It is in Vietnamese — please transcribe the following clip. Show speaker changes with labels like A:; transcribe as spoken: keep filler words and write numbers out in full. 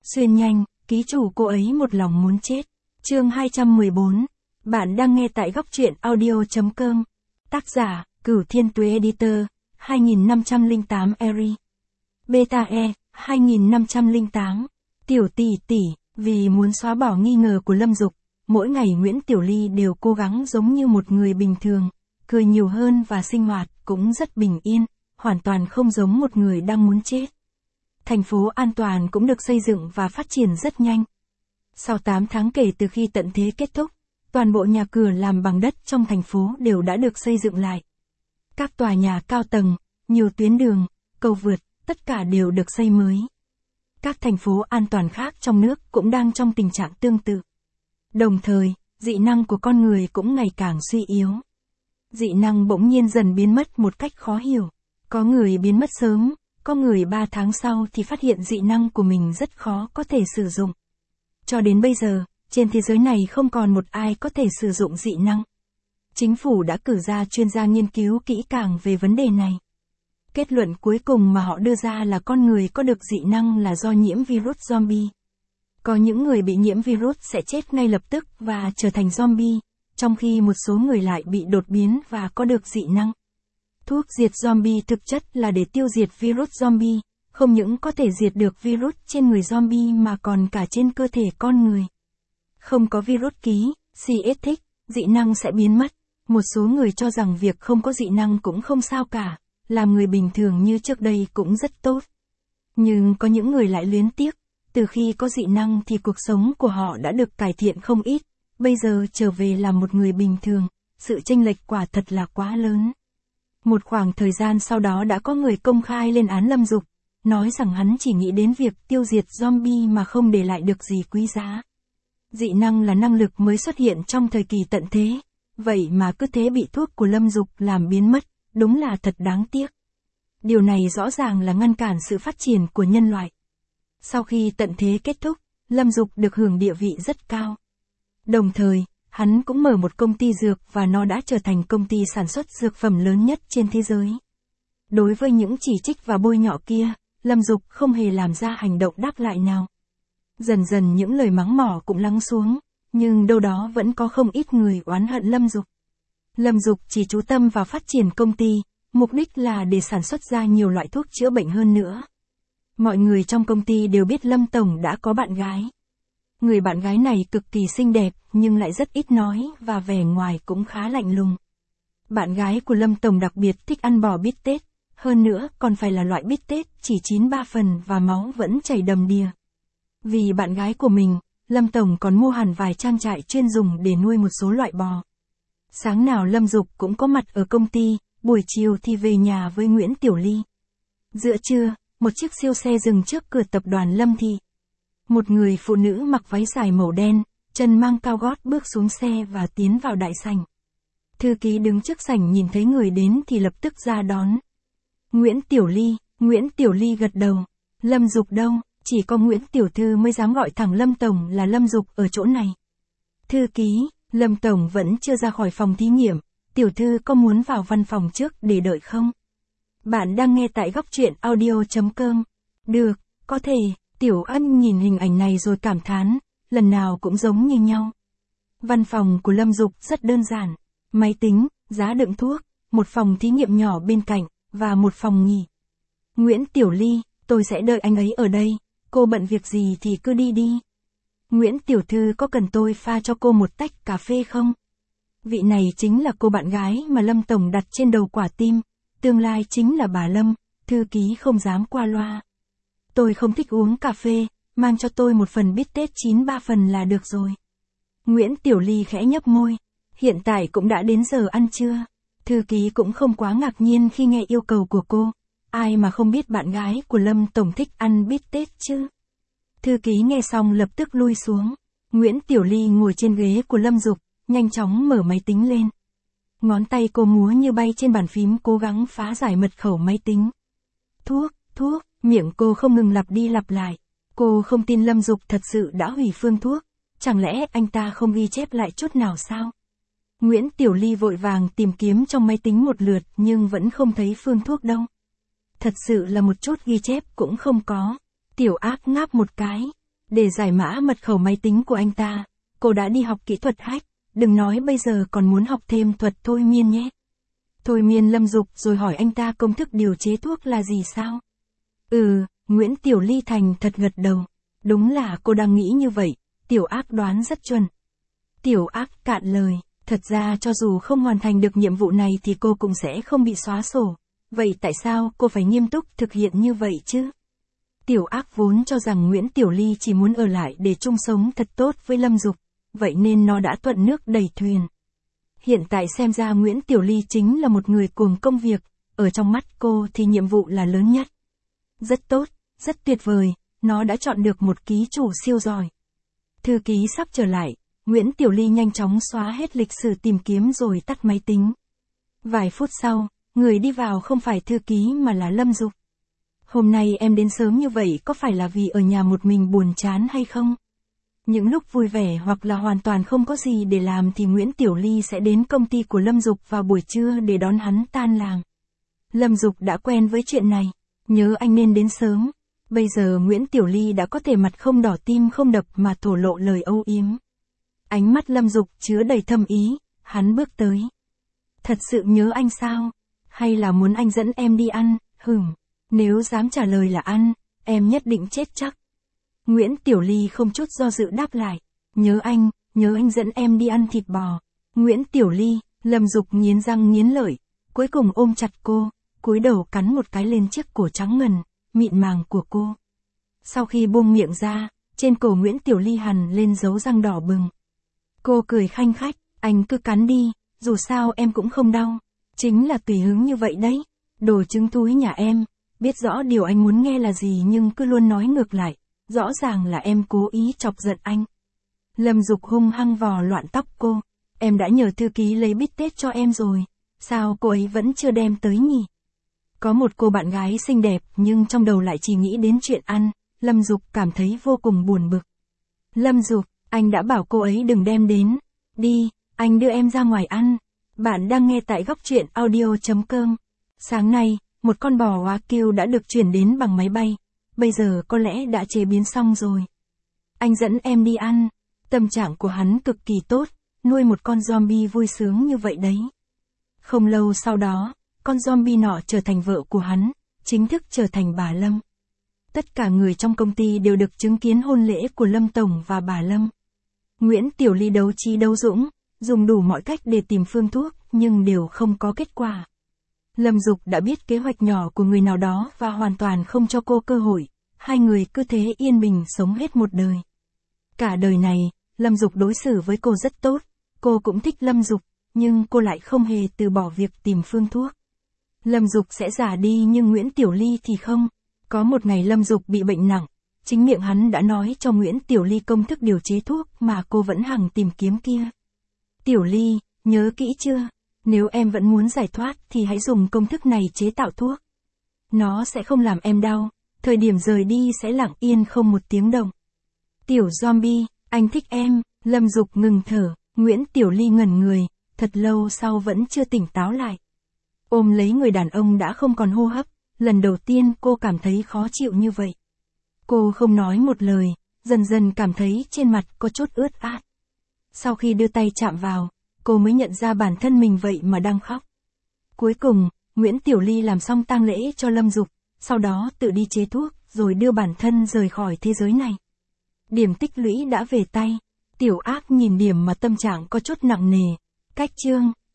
A: Xuyên nhanh, ký chủ cô ấy một lòng muốn chết. Chương hai trăm mười bốn. Bạn đang nghe tại góc truyện audio chấm com. Tác giả, Cửu Thiên Tuế Editor, hai nghìn năm trăm lẻ tám Eri. Beta E, hai nghìn năm trăm lẻ tám. Tiểu tỷ tỷ, vì muốn xóa bỏ nghi ngờ của Lâm Dục, mỗi ngày Nguyễn Tiểu Ly đều cố gắng giống như một người bình thường, cười nhiều hơn và sinh hoạt cũng rất bình yên, hoàn toàn không giống một người đang muốn chết. Thành phố an toàn cũng được xây dựng và phát triển rất nhanh. Sau tám tháng kể từ khi tận thế kết thúc, toàn bộ nhà cửa làm bằng đất trong thành phố đều đã được xây dựng lại. Các tòa nhà cao tầng, nhiều tuyến đường, cầu vượt, tất cả đều được xây mới. Các thành phố an toàn khác trong nước cũng đang trong tình trạng tương tự. Đồng thời, dị năng của con người cũng ngày càng suy yếu. Dị năng bỗng nhiên dần biến mất một cách khó hiểu. Có người biến mất sớm, có người ba tháng sau thì phát hiện dị năng của mình rất khó có thể sử dụng. Cho đến bây giờ, trên thế giới này không còn một ai có thể sử dụng dị năng. Chính phủ đã cử ra chuyên gia nghiên cứu kỹ càng về vấn đề này. Kết luận cuối cùng mà họ đưa ra là con người có được dị năng là do nhiễm virus zombie. Có những người bị nhiễm virus sẽ chết ngay lập tức và trở thành zombie, trong khi một số người lại bị đột biến và có được dị năng. Thuốc diệt zombie thực chất là để tiêu diệt virus zombie, không những có thể diệt được virus trên người zombie mà còn cả trên cơ thể con người. Không có virus ký, xê ét thích, dị năng sẽ biến mất. Một số người cho rằng việc không có dị năng cũng không sao cả, làm người bình thường như trước đây cũng rất tốt. Nhưng có những người lại luyến tiếc, từ khi có dị năng thì cuộc sống của họ đã được cải thiện không ít, bây giờ trở về làm một người bình thường, sự chênh lệch quả thật là quá lớn. Một khoảng thời gian sau đó đã có người công khai lên án Lâm Dục, nói rằng hắn chỉ nghĩ đến việc tiêu diệt zombie mà không để lại được gì quý giá. Dị năng là năng lực mới xuất hiện trong thời kỳ tận thế, vậy mà cứ thế bị thuốc của Lâm Dục làm biến mất, đúng là thật đáng tiếc. Điều này rõ ràng là ngăn cản sự phát triển của nhân loại. Sau khi tận thế kết thúc, Lâm Dục được hưởng địa vị rất cao. Đồng thời, hắn cũng mở một công ty dược và nó đã trở thành công ty sản xuất dược phẩm lớn nhất trên thế giới. Đối với những chỉ trích và bôi nhọ kia, Lâm Dục không hề làm ra hành động đáp lại nào. Dần dần những lời mắng mỏ cũng lắng xuống, nhưng đâu đó vẫn có không ít người oán hận Lâm Dục. Lâm Dục chỉ chú tâm vào phát triển công ty, mục đích là để sản xuất ra nhiều loại thuốc chữa bệnh hơn nữa. Mọi người trong công ty đều biết Lâm Tổng đã có bạn gái. Người bạn gái này cực kỳ xinh đẹp nhưng lại rất ít nói và vẻ ngoài cũng khá lạnh lùng. Bạn gái của Lâm Tổng đặc biệt thích ăn bò bít tết, hơn nữa còn phải là loại bít tết chỉ chín ba phần và máu vẫn chảy đầm đìa. Vì bạn gái của mình, Lâm Tổng còn mua hẳn vài trang trại chuyên dùng để nuôi một số loại bò. Sáng nào Lâm Dục cũng có mặt ở công ty, buổi chiều thì về nhà với Nguyễn Tiểu Ly. Giữa trưa, một chiếc siêu xe dừng trước cửa tập đoàn Lâm Thị. Một người phụ nữ mặc váy dài màu đen, chân mang cao gót bước xuống xe và tiến vào đại sảnh. Thư ký đứng trước sảnh nhìn thấy người đến thì lập tức ra đón. Nguyễn Tiểu Ly, Nguyễn Tiểu Ly gật đầu. Lâm Dục đâu, chỉ có Nguyễn Tiểu Thư mới dám gọi thẳng Lâm Tổng là Lâm Dục ở chỗ này. Thư ký, Lâm Tổng vẫn chưa ra khỏi phòng thí nghiệm, Tiểu Thư có muốn vào văn phòng trước để đợi không? Bạn đang nghe tại góc truyện audio chấm com. Được, có thể. Tiểu Ân nhìn hình ảnh này rồi cảm thán, lần nào cũng giống như nhau. Văn phòng của Lâm Dục rất đơn giản, máy tính, giá đựng thuốc, một phòng thí nghiệm nhỏ bên cạnh, và một phòng nghỉ. Nguyễn Tiểu Ly, tôi sẽ đợi anh ấy ở đây, cô bận việc gì thì cứ đi đi. Nguyễn Tiểu Thư có cần tôi pha cho cô một tách cà phê không? Vị này chính là cô bạn gái mà Lâm Tổng đặt trên đầu quả tim, tương lai chính là bà Lâm, thư ký không dám qua loa. Tôi không thích uống cà phê, mang cho tôi một phần bít tết chín ba phần là được rồi. Nguyễn Tiểu Ly khẽ nhấp môi, hiện tại cũng đã đến giờ ăn trưa. Thư ký cũng không quá ngạc nhiên khi nghe yêu cầu của cô, ai mà không biết bạn gái của Lâm Tổng thích ăn bít tết chứ. Thư ký nghe xong lập tức lui xuống. Nguyễn Tiểu Ly ngồi trên ghế của Lâm Dục, nhanh chóng mở máy tính lên. Ngón tay cô múa như bay trên bàn phím cố gắng phá giải mật khẩu máy tính. Thuốc, thuốc. Miệng cô không ngừng lặp đi lặp lại. Cô không tin Lâm Dục thật sự đã hủy phương thuốc. Chẳng lẽ anh ta không ghi chép lại chút nào sao? Nguyễn Tiểu Ly vội vàng tìm kiếm trong máy tính một lượt nhưng vẫn không thấy phương thuốc đâu. Thật sự là một chút ghi chép cũng không có. Tiểu Ác ngáp một cái. Để giải mã mật khẩu máy tính của anh ta, cô đã đi học kỹ thuật hack, đừng nói bây giờ còn muốn học thêm thuật thôi miên nhé. Thôi miên Lâm Dục rồi hỏi anh ta công thức điều chế thuốc là gì sao? Ừ, Nguyễn Tiểu Ly thành thật gật đầu. Đúng là cô đang nghĩ như vậy, Tiểu Ác đoán rất chuẩn. Tiểu Ác cạn lời, thật ra cho dù không hoàn thành được nhiệm vụ này thì cô cũng sẽ không bị xóa sổ. Vậy tại sao cô phải nghiêm túc thực hiện như vậy chứ? Tiểu Ác vốn cho rằng Nguyễn Tiểu Ly chỉ muốn ở lại để chung sống thật tốt với Lâm Dục, vậy nên nó đã thuận nước đẩy thuyền. Hiện tại xem ra Nguyễn Tiểu Ly chính là một người cuồng công việc, ở trong mắt cô thì nhiệm vụ là lớn nhất. Rất tốt, rất tuyệt vời, nó đã chọn được một ký chủ siêu giỏi. Thư ký sắp trở lại, Nguyễn Tiểu Ly nhanh chóng xóa hết lịch sử tìm kiếm rồi tắt máy tính. Vài phút sau, người đi vào không phải thư ký mà là Lâm Dục. Hôm nay em đến sớm như vậy có phải là vì ở nhà một mình buồn chán hay không? Những lúc vui vẻ hoặc là hoàn toàn không có gì để làm thì Nguyễn Tiểu Ly sẽ đến công ty của Lâm Dục vào buổi trưa để đón hắn tan làm. Lâm Dục đã quen với chuyện này, nhớ anh nên đến sớm. Bây giờ Nguyễn Tiểu Ly đã có thể mặt không đỏ tim không đập mà thổ lộ lời âu yếm. Ánh mắt Lâm Dục chứa đầy thâm ý, hắn bước tới. Thật sự nhớ anh sao? Hay là muốn anh dẫn em đi ăn? Hửm, nếu dám trả lời là ăn, em nhất định chết chắc. Nguyễn Tiểu Ly không chút do dự đáp lại. Nhớ anh, nhớ anh dẫn em đi ăn thịt bò. Nguyễn Tiểu Ly, Lâm Dục nghiến răng nghiến lợi, cuối cùng ôm chặt cô, cúi đầu cắn một cái lên chiếc cổ trắng ngần, mịn màng của cô. Sau khi buông miệng ra, trên cổ Nguyễn Tiểu Ly hằn lên dấu răng đỏ bừng. Cô cười khanh khách, anh cứ cắn đi, dù sao em cũng không đau. Chính là tùy hứng như vậy đấy. Đồ trứng thúi nhà em, biết rõ điều anh muốn nghe là gì nhưng cứ luôn nói ngược lại. Rõ ràng là em cố ý chọc giận anh. Lâm Dục hung hăng vò loạn tóc cô. Em đã nhờ thư ký lấy bít tết cho em rồi. Sao cô ấy vẫn chưa đem tới nhỉ? Có một cô bạn gái xinh đẹp nhưng trong đầu lại chỉ nghĩ đến chuyện ăn. Lâm Dục cảm thấy vô cùng buồn bực. Lâm Dục, anh đã bảo cô ấy đừng đem đến. Đi, anh đưa em ra ngoài ăn. Bạn đang nghe tại góc truyện audio chấm com. Sáng nay, một con bò Wagyu đã được chuyển đến bằng máy bay. Bây giờ có lẽ đã chế biến xong rồi. Anh dẫn em đi ăn. Tâm trạng của hắn cực kỳ tốt, nuôi một con zombie vui sướng như vậy đấy. Không lâu sau đó, con zombie nọ trở thành vợ của hắn, chính thức trở thành bà Lâm. Tất cả người trong công ty đều được chứng kiến hôn lễ của Lâm Tổng và bà Lâm. Nguyễn Tiểu Ly đấu trí đấu dũng, dùng đủ mọi cách để tìm phương thuốc, nhưng đều không có kết quả. Lâm Dục đã biết kế hoạch nhỏ của người nào đó và hoàn toàn không cho cô cơ hội, hai người cứ thế yên bình sống hết một đời. Cả đời này, Lâm Dục đối xử với cô rất tốt, cô cũng thích Lâm Dục, nhưng cô lại không hề từ bỏ việc tìm phương thuốc. Lâm Dục sẽ già đi nhưng Nguyễn Tiểu Ly thì không. Có một ngày Lâm Dục bị bệnh nặng, chính miệng hắn đã nói cho Nguyễn Tiểu Ly công thức điều chế thuốc mà cô vẫn hằng tìm kiếm kia. Tiểu Ly, nhớ kỹ chưa? Nếu em vẫn muốn giải thoát thì hãy dùng công thức này chế tạo thuốc. Nó sẽ không làm em đau, thời điểm rời đi sẽ lặng yên không một tiếng động. Tiểu zombie, anh thích em. Lâm Dục ngừng thở, Nguyễn Tiểu Ly ngẩn người, thật lâu sau vẫn chưa tỉnh táo lại. Ôm lấy người đàn ông đã không còn hô hấp, lần đầu tiên cô cảm thấy khó chịu như vậy. Cô không nói một lời, dần dần cảm thấy trên mặt có chút ướt át. Sau khi đưa tay chạm vào, cô mới nhận ra bản thân mình vậy mà đang khóc. Cuối cùng, Nguyễn Tiểu Ly làm xong tang lễ cho Lâm Dục, sau đó tự đi chế thuốc, rồi đưa bản thân rời khỏi thế giới này. Điểm tích lũy đã về tay, Tiểu Ác nhìn điểm mà tâm trạng có chút nặng nề. Cách chương